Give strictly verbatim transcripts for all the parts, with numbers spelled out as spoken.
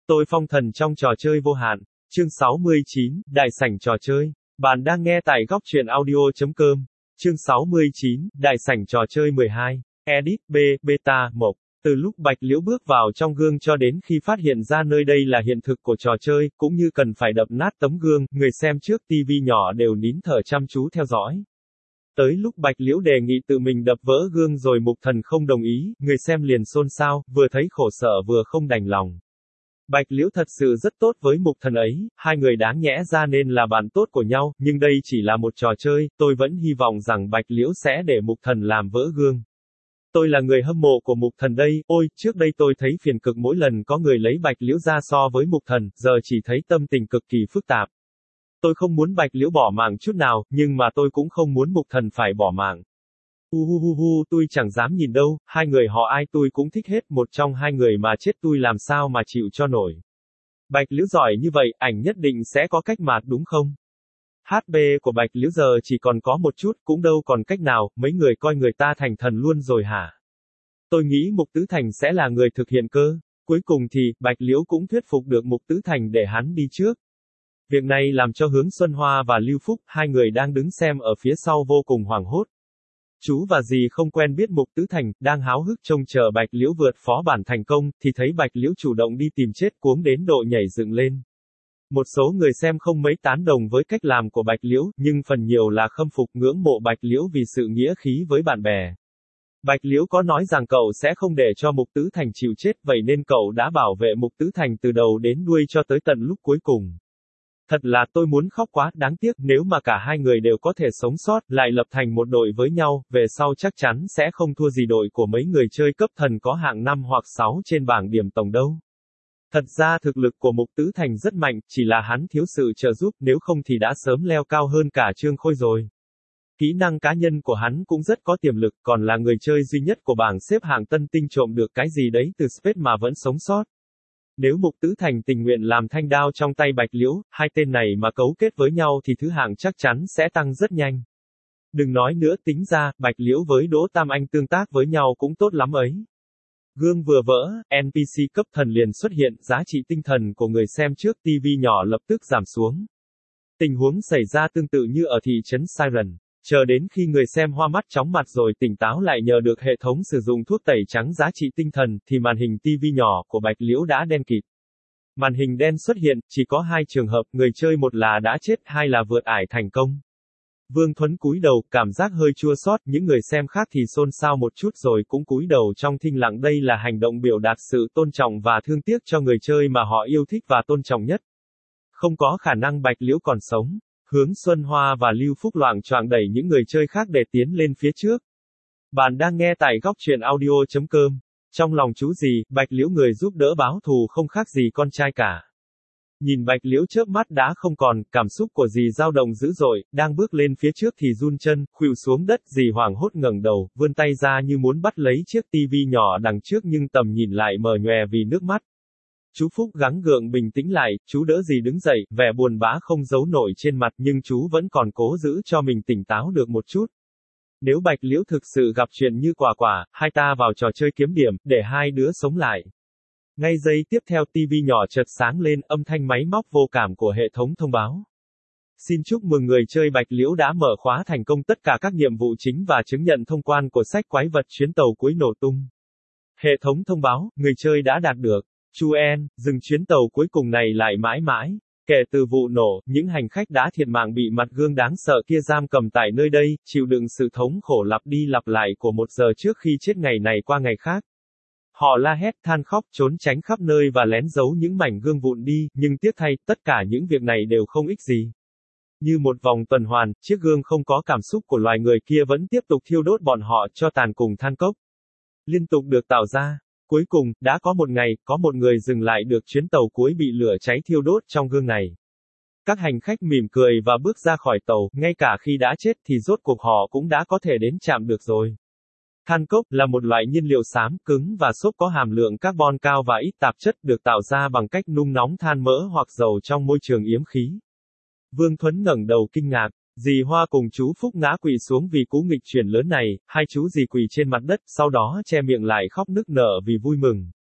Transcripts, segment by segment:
Tôi phong thần trong trò chơi vô hạn. Chương sáu mươi chín, Đại sảnh trò chơi. Bạn đang nghe tại góc truyện audio.com. Chương sáu mươi chín, Đại sảnh trò chơi mười hai. Edit B, Beta, một. Từ lúc Bạch Liễu bước vào trong gương cho đến khi phát hiện ra nơi đây là hiện thực của trò chơi, cũng như cần phải đập nát tấm gương, người xem trước ti vi nhỏ đều nín thở chăm chú theo dõi. Tới lúc Bạch Liễu đề nghị tự mình đập vỡ gương rồi Mục Thần không đồng ý, người xem liền xôn xao, vừa thấy khổ sở vừa không đành lòng. Bạch Liễu thật sự rất tốt với Mục Thần ấy, hai người đáng nhẽ ra nên là bạn tốt của nhau, nhưng đây chỉ là một trò chơi, tôi vẫn hy vọng rằng Bạch Liễu sẽ để Mục Thần làm vỡ gương. Tôi là người hâm mộ của Mục Thần đây, ôi, trước đây tôi thấy phiền cực mỗi lần có người lấy Bạch Liễu ra so với Mục Thần, giờ chỉ thấy tâm tình cực kỳ phức tạp. Tôi không muốn Bạch Liễu bỏ mạng chút nào, nhưng mà tôi cũng không muốn Mục Thần phải bỏ mạng. Hu hu hu hu, tôi chẳng dám nhìn đâu, hai người họ ai tôi cũng thích hết, một trong hai người mà chết tôi làm sao mà chịu cho nổi. Bạch Liễu giỏi như vậy, ảnh nhất định sẽ có cách mà đúng không? hát pê của Bạch Liễu giờ chỉ còn có một chút, cũng đâu còn cách nào, mấy người coi người ta thành thần luôn rồi hả? Tôi nghĩ Mục Tứ Thành sẽ là người thực hiện cơ. Cuối cùng thì, Bạch Liễu cũng thuyết phục được Mục Tứ Thành để hắn đi trước. Việc này làm cho Hướng Xuân Hoa và Lưu Phúc, hai người đang đứng xem ở phía sau vô cùng hoảng hốt. Chú và dì không quen biết Mục Tứ Thành, đang háo hức trông chờ Bạch Liễu vượt phó bản thành công, thì thấy Bạch Liễu chủ động đi tìm chết cuống đến độ nhảy dựng lên. Một số người xem không mấy tán đồng với cách làm của Bạch Liễu, nhưng phần nhiều là khâm phục ngưỡng mộ Bạch Liễu vì sự nghĩa khí với bạn bè. Bạch Liễu có nói rằng cậu sẽ không để cho Mục Tứ Thành chịu chết, vậy nên cậu đã bảo vệ Mục Tứ Thành từ đầu đến đuôi cho tới tận lúc cuối cùng. Thật là tôi muốn khóc quá, đáng tiếc, nếu mà cả hai người đều có thể sống sót, lại lập thành một đội với nhau, về sau chắc chắn sẽ không thua gì đội của mấy người chơi cấp thần có hạng năm hoặc sáu trên bảng điểm tổng đâu. Thật ra thực lực của Mục Tứ Thành rất mạnh, chỉ là hắn thiếu sự trợ giúp, nếu không thì đã sớm leo cao hơn cả Trương Khôi rồi. Kỹ năng cá nhân của hắn cũng rất có tiềm lực, còn là người chơi duy nhất của bảng xếp hạng tân tinh trộm được cái gì đấy từ Space mà vẫn sống sót. Nếu Mục Tứ Thành tình nguyện làm thanh đao trong tay Bạch Liễu, hai tên này mà cấu kết với nhau thì thứ hạng chắc chắn sẽ tăng rất nhanh. Đừng nói nữa, tính ra, Bạch Liễu với Đỗ Tam Anh tương tác với nhau cũng tốt lắm ấy. Gương vừa vỡ, en pê xê cấp thần liền xuất hiện, giá trị tinh thần của người xem trước ti vi nhỏ lập tức giảm xuống. Tình huống xảy ra tương tự như ở thị trấn Siren. Chờ đến khi người xem hoa mắt chóng mặt rồi tỉnh táo lại nhờ được hệ thống sử dụng thuốc tẩy trắng giá trị tinh thần, thì màn hình ti vi nhỏ của Bạch Liễu đã đen kịt. Màn hình đen xuất hiện, chỉ có hai trường hợp, người chơi một là đã chết, hai là vượt ải thành công. Vương Thuấn cúi đầu, cảm giác hơi chua xót, những người xem khác thì xôn xao một chút rồi cũng cúi đầu trong thinh lặng, đây là hành động biểu đạt sự tôn trọng và thương tiếc cho người chơi mà họ yêu thích và tôn trọng nhất. Không có khả năng Bạch Liễu còn sống. Hướng Xuân Hoa và Lưu Phúc loạng choạng đẩy những người chơi khác để tiến lên phía trước. Bạn đang nghe tại góc truyện audio.com. Trong lòng chú gì, Bạch Liễu người giúp đỡ báo thù không khác gì con trai cả. Nhìn Bạch Liễu chớp mắt đã không còn, cảm xúc của dì dao động dữ dội, đang bước lên phía trước thì run chân, khuỵu xuống đất, dì hoảng hốt ngẩng đầu, vươn tay ra như muốn bắt lấy chiếc tivi nhỏ đằng trước nhưng tầm nhìn lại mờ nhòe vì nước mắt. Chú Phúc gắng gượng bình tĩnh lại, chú đỡ dì đứng dậy, vẻ buồn bã không giấu nổi trên mặt nhưng chú vẫn còn cố giữ cho mình tỉnh táo được một chút. Nếu Bạch Liễu thực sự gặp chuyện như Quả Quả, hai ta vào trò chơi kiếm điểm, để hai đứa sống lại. Ngay giây tiếp theo ti vi nhỏ chợt sáng lên, âm thanh máy móc vô cảm của hệ thống thông báo. Xin chúc mừng người chơi Bạch Liễu đã mở khóa thành công tất cả các nhiệm vụ chính và chứng nhận thông quan của sách quái vật chuyến tàu cuối nổ tung. Hệ thống thông báo, người chơi đã đạt được. Chu En, dừng chuyến tàu cuối cùng này lại mãi mãi. Kể từ vụ nổ, những hành khách đã thiệt mạng bị mặt gương đáng sợ kia giam cầm tại nơi đây, chịu đựng sự thống khổ lặp đi lặp lại của một giờ trước khi chết ngày này qua ngày khác. Họ la hét, than khóc, trốn tránh khắp nơi và lén giấu những mảnh gương vụn đi, nhưng tiếc thay, tất cả những việc này đều không ích gì. Như một vòng tuần hoàn, chiếc gương không có cảm xúc của loài người kia vẫn tiếp tục thiêu đốt bọn họ cho tàn cùng than cốc. Liên tục được tạo ra. Cuối cùng, đã có một ngày, có một người dừng lại được chuyến tàu cuối bị lửa cháy thiêu đốt trong gương này. Các hành khách mỉm cười và bước ra khỏi tàu, ngay cả khi đã chết thì rốt cuộc họ cũng đã có thể đến chạm được rồi. Than cốc là một loại nhiên liệu xám, cứng và xốp có hàm lượng carbon cao và ít tạp chất, được tạo ra bằng cách nung nóng than mỡ hoặc dầu trong môi trường yếm khí. Vương Thuấn ngẩng đầu kinh ngạc. Dì Hoa cùng chú Phúc ngã quỵ xuống vì cú nghịch chuyển lớn này, hai chú dì quỳ trên mặt đất, sau đó che miệng lại khóc nức nở vì vui mừng.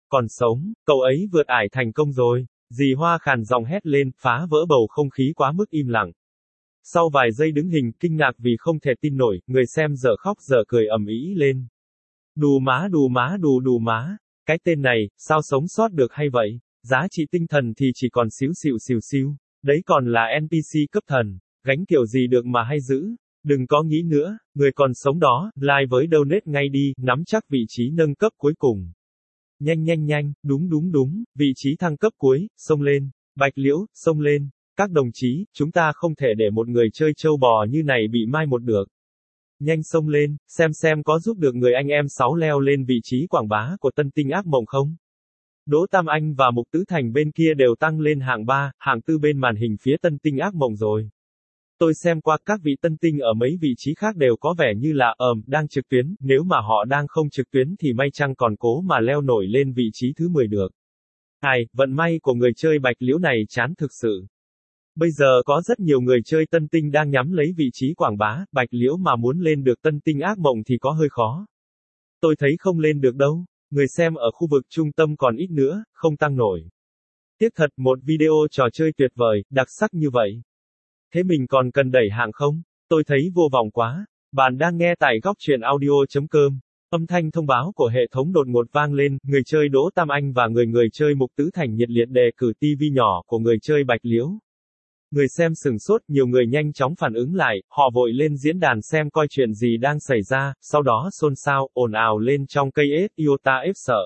Còn sống, cậu ấy vượt ải thành công rồi. Dì Hoa khàn giọng hét lên, phá vỡ bầu không khí quá mức im lặng. Sau vài giây đứng hình, kinh ngạc vì không thể tin nổi, người xem dở khóc dở cười ầm ĩ lên. Đù má đù má đù đù má. Cái tên này, sao sống sót được hay vậy? Giá trị tinh thần thì chỉ còn xíu xìu xìu xìu. Đấy còn là en pê xê cấp thần. Gánh kiểu gì được mà hay giữ. Đừng có nghĩ nữa, người còn sống đó, like với donate ngay đi, nắm chắc vị trí nâng cấp cuối cùng. Nhanh nhanh nhanh, đúng đúng đúng, vị trí thăng cấp cuối, xông lên. Bạch Liễu, xông lên. Các đồng chí, chúng ta không thể để một người chơi trâu bò như này bị mai một được. Nhanh xông lên, xem xem có giúp được người anh em sáu leo lên vị trí quảng bá của Tân Tinh Ác Mộng không? Đỗ Tam Anh và Mục Tứ Thành bên kia đều tăng lên hạng ba, hạng tư bên màn hình phía Tân Tinh Ác Mộng rồi. Tôi xem qua các vị tân tinh ở mấy vị trí khác đều có vẻ như là ờm, đang trực tuyến, nếu mà họ đang không trực tuyến thì may chăng còn cố mà leo nổi lên vị trí thứ mười được. Ai, vận may của người chơi Bạch Liễu này chán thực sự. Bây giờ có rất nhiều người chơi tân tinh đang nhắm lấy vị trí quảng bá, Bạch Liễu mà muốn lên được Tân Tinh Ác Mộng thì có hơi khó. Tôi thấy không lên được đâu, người xem ở khu vực trung tâm còn ít nữa, không tăng nổi. Tiếc thật, một video trò chơi tuyệt vời, đặc sắc như vậy. Thế mình còn cần đẩy hạng không? Tôi thấy vô vọng quá. Bạn đang nghe tại góc truyện audio.com. Âm thanh thông báo của hệ thống đột ngột vang lên, người chơi Đỗ Tam Anh và người người chơi Mục Tứ Thành nhiệt liệt đề cử ti vi nhỏ của người chơi Bạch Liễu. Người xem sừng sốt, nhiều người nhanh chóng phản ứng lại, họ vội lên diễn đàn xem coi chuyện gì đang xảy ra, sau đó xôn xao, ồn ào lên trong cây ết, iota ép sợ.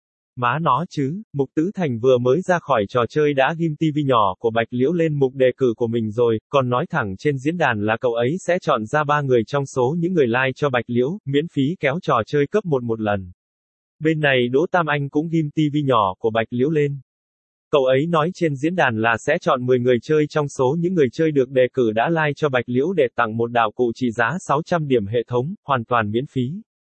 Má nó chứ, Mục Tứ Thành vừa mới ra khỏi trò chơi đã ghim ti vi nhỏ của Bạch Liễu lên mục đề cử của mình rồi, còn nói thẳng trên diễn đàn là cậu ấy sẽ chọn ra ba người trong số những người like cho Bạch Liễu, miễn phí kéo trò chơi cấp một một lần. Bên này Đỗ Tam Anh cũng ghim ti vi nhỏ của Bạch Liễu lên. Cậu ấy nói trên diễn đàn là sẽ chọn mười người chơi trong số những người chơi được đề cử đã like cho Bạch Liễu để tặng một đạo cụ trị giá sáu trăm điểm hệ thống, hoàn toàn miễn phí.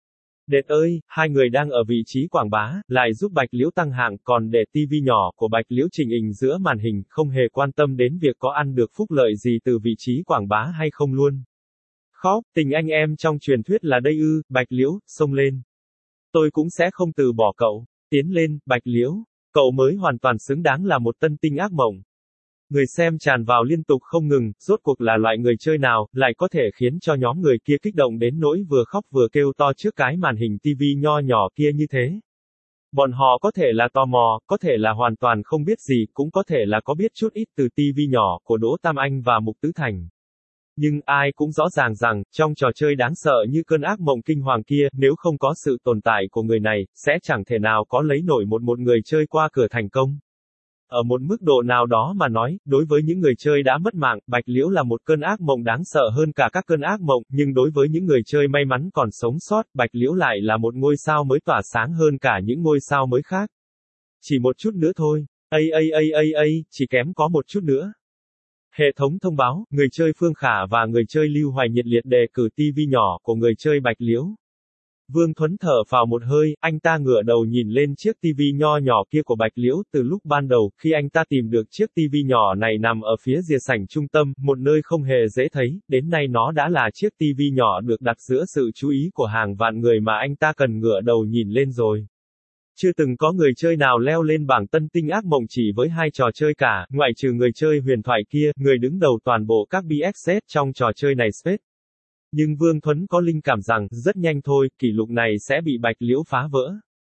Đệt ơi, hai người đang ở vị trí quảng bá, lại giúp Bạch Liễu tăng hạng, còn để ti vi nhỏ của Bạch Liễu trình hình giữa màn hình, không hề quan tâm đến việc có ăn được phúc lợi gì từ vị trí quảng bá hay không luôn. Khóc, tình anh em trong truyền thuyết là đây ư, Bạch Liễu, xông lên. Tôi cũng sẽ không từ bỏ cậu. Tiến lên, Bạch Liễu. Cậu mới hoàn toàn xứng đáng là một tân tinh ác mộng. Người xem tràn vào liên tục không ngừng, rốt cuộc là loại người chơi nào, lại có thể khiến cho nhóm người kia kích động đến nỗi vừa khóc vừa kêu to trước cái màn hình tivi nho nhỏ kia như thế. Bọn họ có thể là tò mò, có thể là hoàn toàn không biết gì, cũng có thể là có biết chút ít từ tivi nhỏ của Đỗ Tam Anh và Mục Tứ Thành. Nhưng ai cũng rõ ràng rằng, trong trò chơi đáng sợ như cơn ác mộng kinh hoàng kia, nếu không có sự tồn tại của người này, sẽ chẳng thể nào có lấy nổi một một người chơi qua cửa thành công. Ở một mức độ nào đó mà nói, đối với những người chơi đã mất mạng, Bạch Liễu là một cơn ác mộng đáng sợ hơn cả các cơn ác mộng, nhưng đối với những người chơi may mắn còn sống sót, Bạch Liễu lại là một ngôi sao mới tỏa sáng hơn cả những ngôi sao mới khác. Chỉ một chút nữa thôi. Ây ây ây ây ây, chỉ kém có một chút nữa. Hệ thống thông báo, người chơi Phương Khả và người chơi Lưu Hoài nhiệt liệt đề cử ti vi nhỏ của người chơi Bạch Liễu. Vương Thuấn thở phào một hơi, anh ta ngửa đầu nhìn lên chiếc tivi nho nhỏ kia của Bạch Liễu, từ lúc ban đầu, khi anh ta tìm được chiếc tivi nhỏ này nằm ở phía rìa sảnh trung tâm, một nơi không hề dễ thấy, đến nay nó đã là chiếc tivi nhỏ được đặt giữa sự chú ý của hàng vạn người mà anh ta cần ngửa đầu nhìn lên rồi. Chưa từng có người chơi nào leo lên bảng tân tinh ác mộng chỉ với hai trò chơi cả, ngoại trừ người chơi huyền thoại kia, người đứng đầu toàn bộ các bê ét ét trong trò chơi này Space. Nhưng Vương Thuấn có linh cảm rằng, rất nhanh thôi, kỷ lục này sẽ bị Bạch Liễu phá vỡ.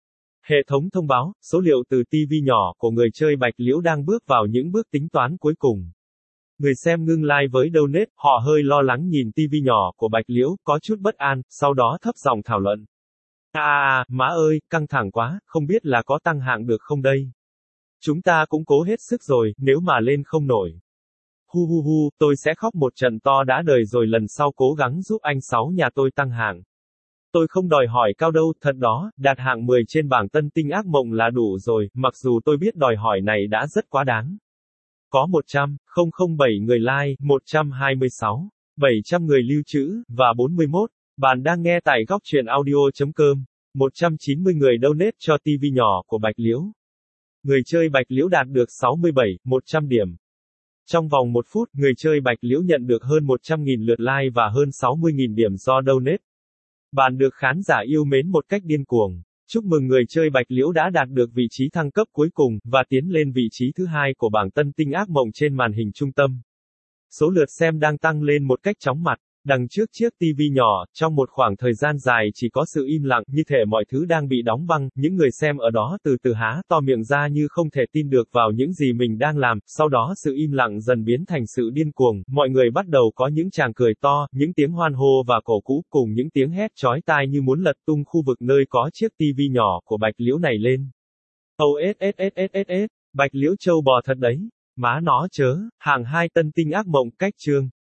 Hệ thống thông báo, số liệu từ ti vi nhỏ của người chơi Bạch Liễu đang bước vào những bước tính toán cuối cùng. Người xem ngưng like với donate, họ hơi lo lắng nhìn ti vi nhỏ của Bạch Liễu, có chút bất an, sau đó thấp giọng thảo luận. À, à, má ơi, căng thẳng quá, không biết là có tăng hạng được không đây? Chúng ta cũng cố hết sức rồi, nếu mà lên không nổi. Hu hu hu, tôi sẽ khóc một trận to đã đời rồi lần sau cố gắng giúp anh Sáu nhà tôi tăng hạng. Tôi không đòi hỏi cao đâu, thật đó, đạt hạng mười trên bảng tân tinh ác mộng là đủ rồi, mặc dù tôi biết đòi hỏi này đã rất quá đáng. Có một trăm nghìn bảy người like, một trăm hai mươi sáu, bảy trăm người lưu trữ, và bốn mươi mốt. Bạn đang nghe tại góc truyện audio.com. một trăm chín mươi người donate cho ti vi nhỏ của Bạch Liễu. Người chơi Bạch Liễu đạt được sáu mươi bảy, một trăm điểm. Trong vòng một phút, người chơi Bạch Liễu nhận được hơn một trăm nghìn lượt like và hơn sáu mươi nghìn điểm do donate. Bạn được khán giả yêu mến một cách điên cuồng. Chúc mừng người chơi Bạch Liễu đã đạt được vị trí thăng cấp cuối cùng, và tiến lên vị trí thứ hai của bảng Tân Tinh Ác Mộng trên màn hình trung tâm. Số lượt xem đang tăng lên một cách chóng mặt. Đằng trước chiếc ti vi nhỏ, trong một khoảng thời gian dài chỉ có sự im lặng, như thể mọi thứ đang bị đóng băng, những người xem ở đó từ từ há to miệng ra như không thể tin được vào những gì mình đang làm, sau đó sự im lặng dần biến thành sự điên cuồng, mọi người bắt đầu có những tràng cười to, những tiếng hoan hô và cổ vũ, cùng những tiếng hét chói tai như muốn lật tung khu vực nơi có chiếc ti vi nhỏ của Bạch Liễu này lên. Âu ết ết ết ết ết ết, Bạch Liễu trâu bò thật đấy. Má nó chớ, hàng hai Tân Tinh Ác Mộng cách chương.